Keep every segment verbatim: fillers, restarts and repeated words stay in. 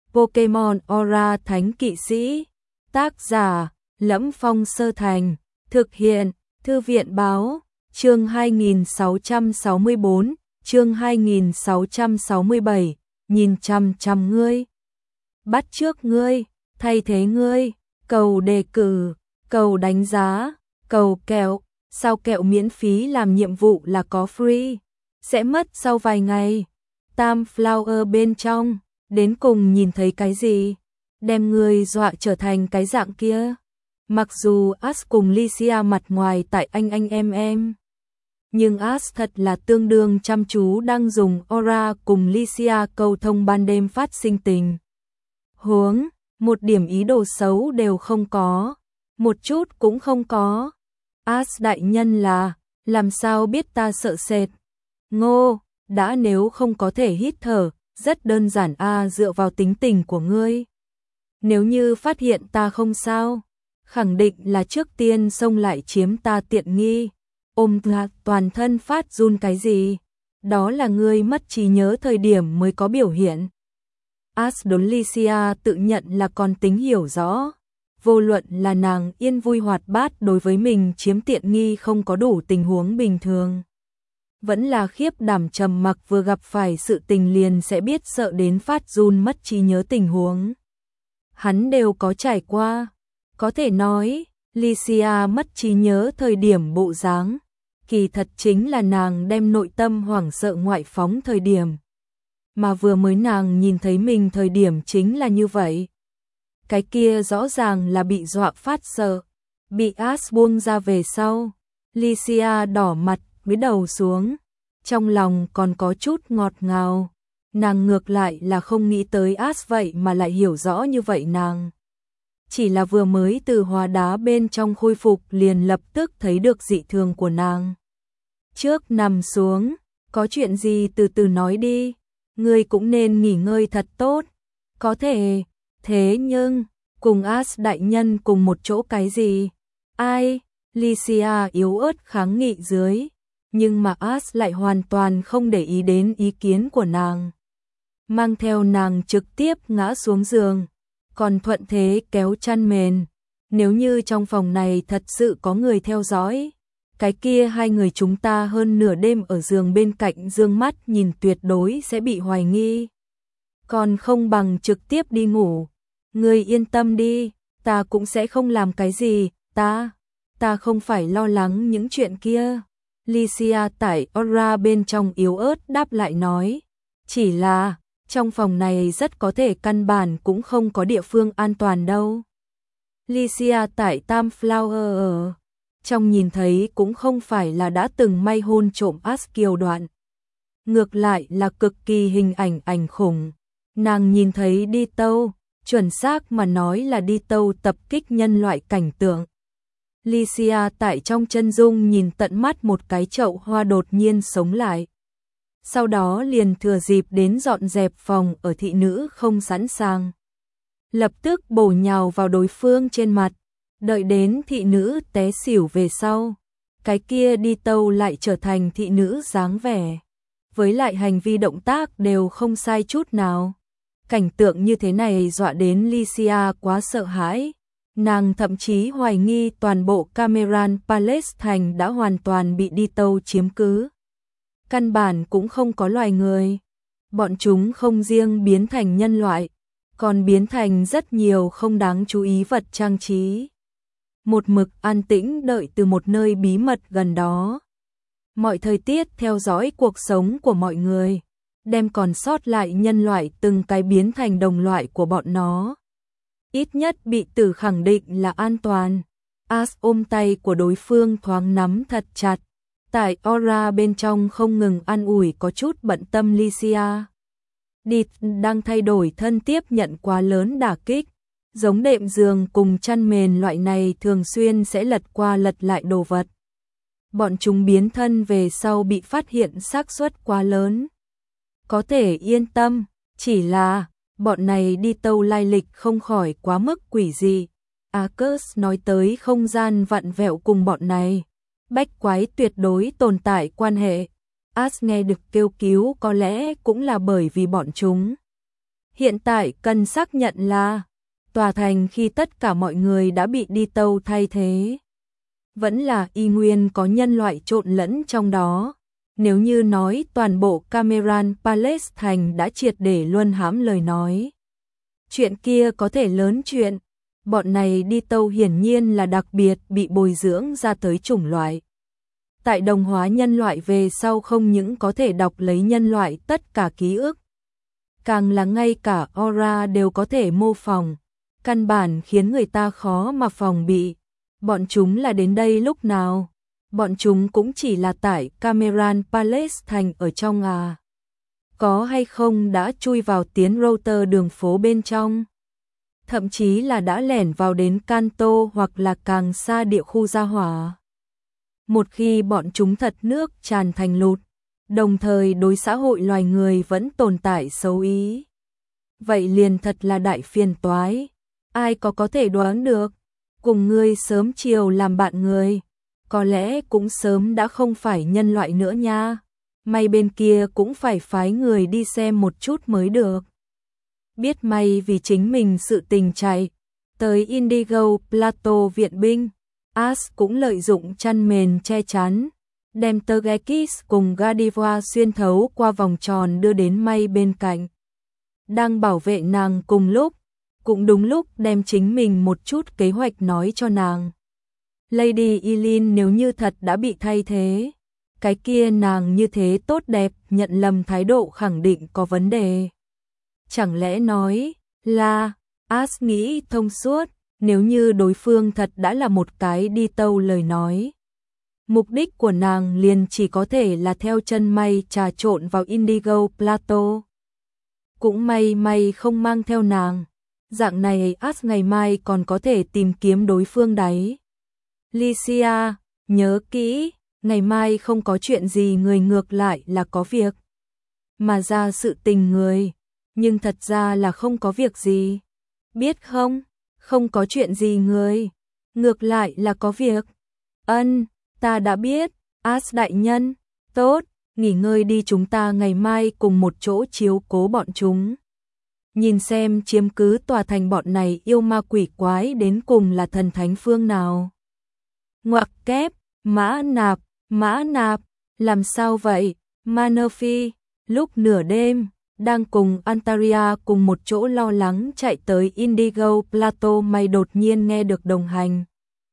Pokemon Aura Thánh Kỵ Sĩ. Tác giả: Lẫm Phong Sơ Thành. Thực hiện: Thư viện báo. Chương hai nghìn sáu trăm sáu mươi bốn, chương hai nghìn sáu trăm sáu mươi bảy, nhìn chằm chằm ngươi, bắt chước ngươi, thay thế ngươi, cầu đề cử, cầu đánh giá, cầu kẹo, sao kẹo miễn phí làm nhiệm vụ là có free, sẽ mất sau vài ngày. Tam Flower bên trong, đến cùng nhìn thấy cái gì? Đem ngươi dọa trở thành cái dạng kia. Mặc dù Ash cùng Lycia mặt ngoài tại anh anh em em, nhưng Ash thật là tương đương chăm chú đang dùng aura cùng Lycia cầu thông ban đêm phát sinh tình huống, một điểm ý đồ xấu đều không có, một chút cũng không có. Ash đại nhân là, làm sao biết ta sợ sệt? Ngô, đã nếu không có thể hít thở, rất đơn giản a, dựa vào tính tình của ngươi. Nếu như phát hiện ta không sao, khẳng định là trước tiên xông lại chiếm ta tiện nghi. Ôm ra toàn thân phát run cái gì? Đó là ngươi mất trí nhớ thời điểm mới có biểu hiện. Ash đối Lycia tự nhận là còn tính hiểu rõ. Vô luận là nàng yên vui hoạt bát đối với mình chiếm tiện nghi không có đủ tình huống bình thường, vẫn là khiếp đảm trầm mặc vừa gặp phải sự tình liền sẽ biết sợ đến phát run mất trí nhớ tình huống, hắn đều có trải qua. Có thể nói, Lycia mất trí nhớ thời điểm bộ dáng, kỳ thật chính là nàng đem nội tâm hoảng sợ ngoại phóng thời điểm. Mà vừa mới nàng nhìn thấy mình thời điểm chính là như vậy. Cái kia rõ ràng là bị dọa phát sợ, bị Ash buông ra về sau. Lycia đỏ mặt, cúi đầu xuống, trong lòng còn có chút ngọt ngào. Nàng ngược lại là không nghĩ tới Ash vậy mà lại hiểu rõ như vậy nàng. Chỉ là vừa mới từ hóa đá bên trong khôi phục liền lập tức thấy được dị thường của nàng. Trước nằm xuống, có chuyện gì từ từ nói đi, ngươi cũng nên nghỉ ngơi thật tốt. Có thể, thế nhưng, cùng Ash đại nhân cùng một chỗ cái gì? Ai? Lycia yếu ớt kháng nghị dưới, nhưng mà Ash lại hoàn toàn không để ý đến ý kiến của nàng. Mang theo nàng trực tiếp ngã xuống giường, còn thuận thế kéo chăn mền. Nếu như trong phòng này thật sự có người theo dõi, cái kia hai người chúng ta hơn nửa đêm ở giường bên cạnh dương mắt nhìn tuyệt đối sẽ bị hoài nghi. Còn không bằng trực tiếp đi ngủ. Ngươi yên tâm đi, ta cũng sẽ không làm cái gì, ta, ta không phải lo lắng những chuyện kia. Lycia tại aura bên trong yếu ớt đáp lại nói, chỉ là trong phòng này rất có thể căn bản cũng không có địa phương an toàn đâu. Lycia tại Tam Flower ở trong nhìn thấy cũng không phải là đã từng may hôn trộm Ash kiều đoạn. Ngược lại là cực kỳ hình ảnh ảnh khủng. Nàng nhìn thấy đi tâu, chuẩn xác mà nói là đi tâu tập kích nhân loại cảnh tượng. Lycia tại trong chân dung nhìn tận mắt một cái chậu hoa đột nhiên sống lại. Sau đó liền thừa dịp đến dọn dẹp phòng ở thị nữ không sẵn sàng. Lập tức bổ nhào vào đối phương trên mặt, đợi đến thị nữ té xỉu về sau. Cái kia đi tâu lại trở thành thị nữ dáng vẻ. Với lại hành vi động tác đều không sai chút nào. Cảnh tượng như thế này dọa đến Lycia quá sợ hãi. Nàng thậm chí hoài nghi toàn bộ Cameron Palace thành đã hoàn toàn bị đi tâu chiếm cứ. Căn bản cũng không có loài người. Bọn chúng không riêng biến thành nhân loại, còn biến thành rất nhiều không đáng chú ý vật trang trí. Một mực an tĩnh đợi từ một nơi bí mật gần đó. Mọi thời tiết theo dõi cuộc sống của mọi người, đem còn sót lại nhân loại từng cái biến thành đồng loại của bọn nó. Ít nhất bị tử khẳng định là an toàn. Ash ôm tay của đối phương thoáng nắm thật chặt. Tại aura bên trong không ngừng an ủi có chút bận tâm Lycia. Địt đang thay đổi thân tiếp nhận quá lớn đả kích. Giống đệm giường cùng chăn mền loại này thường xuyên sẽ lật qua lật lại đồ vật. Bọn chúng biến thân về sau bị phát hiện xác suất quá lớn. Có thể yên tâm, chỉ là bọn này đi tâu lai lịch không khỏi quá mức quỷ dị. Arcus nói tới không gian vặn vẹo cùng bọn này. Bách quái tuyệt đối tồn tại quan hệ. Ash nghe được kêu cứu có lẽ cũng là bởi vì bọn chúng Hiện tại cần xác nhận là tòa thành khi tất cả mọi người đã bị đi tâu thay thế. Vẫn là y nguyên có nhân loại trộn lẫn trong đó. Nếu như nói toàn bộ Cameron Palace thành đã triệt để luân hãm lời nói. Chuyện kia có thể lớn chuyện. Bọn này đi tâu hiển nhiên là đặc biệt bị bồi dưỡng ra tới chủng loại. Tại đồng hóa nhân loại về sau không những có thể đọc lấy nhân loại tất cả ký ức. Càng là ngay cả aura đều có thể mô phỏng. Căn bản khiến người ta khó mà phòng bị. Bọn chúng là đến đây lúc nào? Bọn chúng cũng chỉ là tại Cameron Palace thành ở trong à. Có hay không đã chui vào tiến router đường phố bên trong? Thậm chí là đã lẻn vào đến Kanto hoặc là càng xa địa khu gia hỏa. Một khi bọn chúng thật nước tràn thành lụt, đồng thời đối xã hội loài người vẫn tồn tại xấu ý. Vậy liền thật là đại phiền toái. Ai có có thể đoán được, cùng ngươi sớm chiều làm bạn người, có lẽ cũng sớm đã không phải nhân loại nữa nha. May bên kia cũng phải phái người đi xem một chút mới được. Biết may vì chính mình sự tình chạy, tới Indigo Plateau viện binh, Ash cũng lợi dụng chăn mền che chắn, đem Tergekis cùng Gadiva xuyên thấu qua vòng tròn đưa đến may bên cạnh. Đang bảo vệ nàng cùng lúc, cũng đúng lúc đem chính mình một chút kế hoạch nói cho nàng. Lady Eileen nếu như thật đã bị thay thế, cái kia nàng như thế tốt đẹp nhận lầm thái độ khẳng định có vấn đề. Chẳng lẽ nói là Ash nghĩ thông suốt, nếu như đối phương thật đã là một cái đi tâu lời nói. Mục đích của nàng liền chỉ có thể là theo chân may trà trộn vào Indigo Plateau. Cũng may may không mang theo nàng. Dạng này Ash ngày mai còn có thể tìm kiếm đối phương đấy. Lycia, nhớ kỹ, ngày mai không có chuyện gì người ngược lại là có việc. Mà ra sự tình người, nhưng thật ra là không có việc gì. Biết không, không có chuyện gì người, ngược lại là có việc. Ân, ta đã biết, Ash đại nhân, tốt, nghỉ ngơi đi chúng ta ngày mai cùng một chỗ chiếu cố bọn chúng. Nhìn xem chiếm cứ tòa thành bọn này yêu ma quỷ quái đến cùng là thần thánh phương nào. Ngoặc kép, mã nạp, mã nạp, làm sao vậy, Manafi, lúc nửa đêm, đang cùng Antaria cùng một chỗ lo lắng chạy tới Indigo Plateau mày đột nhiên nghe được đồng hành.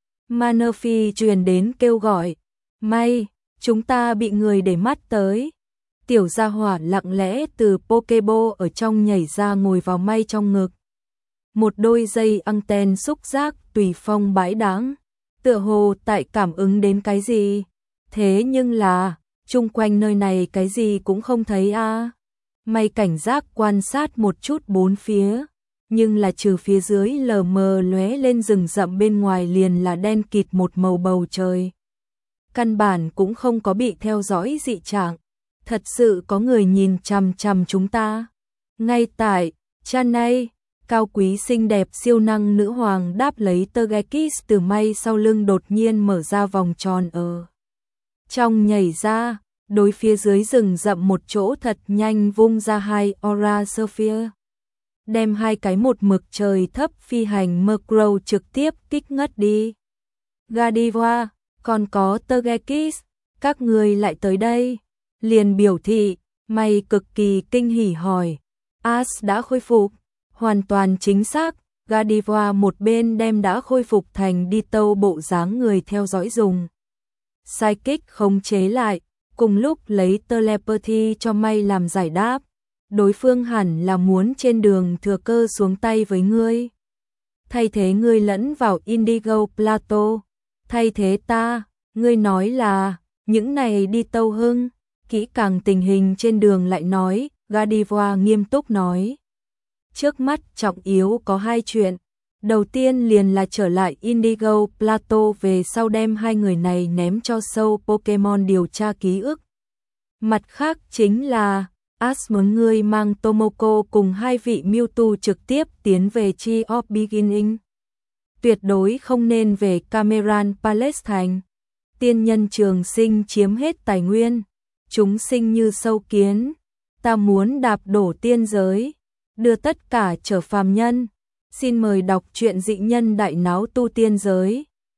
Manafi truyền đến kêu gọi, may, chúng ta bị người để mắt tới. Tiểu gia hỏa lặng lẽ từ Pokebo ở trong nhảy ra ngồi vào may trong ngực. Một đôi dây anten xúc giác tùy phong bãi đáng, tựa hồ tại cảm ứng đến cái gì. Thế nhưng là, chung quanh nơi này cái gì cũng không thấy a. À. May cảnh giác quan sát một chút bốn phía, nhưng là trừ phía dưới lờ mờ lóe lên rừng rậm bên ngoài liền là đen kịt một màu bầu trời. Căn bản cũng không có bị theo dõi dị trạng. Thật sự có người nhìn chằm chằm chúng ta. Ngay tại Chanay, cao quý xinh đẹp siêu năng nữ hoàng đáp lấy Tergekis từ may sau lưng đột nhiên mở ra vòng tròn ở trong nhảy ra, đối phía dưới rừng rậm một chỗ thật nhanh vung ra hai aura sphere, đem hai cái một mực trời thấp phi hành Murkrow trực tiếp kích ngất đi. Gadiva, còn có Tergekis, các người lại tới đây. Liền biểu thị, may cực kỳ kinh hỉ hỏi. Ash đã khôi phục, hoàn toàn chính xác. Gadiva một bên đem đã khôi phục thành đi tâu bộ dáng người theo dõi dùng. Psychic khống chế lại, cùng lúc lấy telepathy cho may làm giải đáp. Đối phương hẳn là muốn trên đường thừa cơ xuống tay với ngươi. Thay thế ngươi lẫn vào Indigo Plateau. Thay thế ta, ngươi nói là, những này đi tâu hưng. Kỹ càng tình hình trên đường lại nói, Gadiva nghiêm túc nói. Trước mắt trọng yếu có hai chuyện. Đầu tiên liền là trở lại Indigo Plateau về sau đem hai người này ném cho sâu Pokemon điều tra ký ức. Mặt khác chính là, Ash muốn ngươi mang Tomoko cùng hai vị Mewtwo trực tiếp tiến về Tree of Beginning. Tuyệt đối không nên về Cameron Palace thành. Tiên nhân trường sinh chiếm hết tài nguyên. Chúng sinh như sâu kiến, ta muốn đạp đổ tiên giới. đưa tất cả trở phàm nhân. Xin mời đọc truyện Dị nhân đại náo tu tiên giới.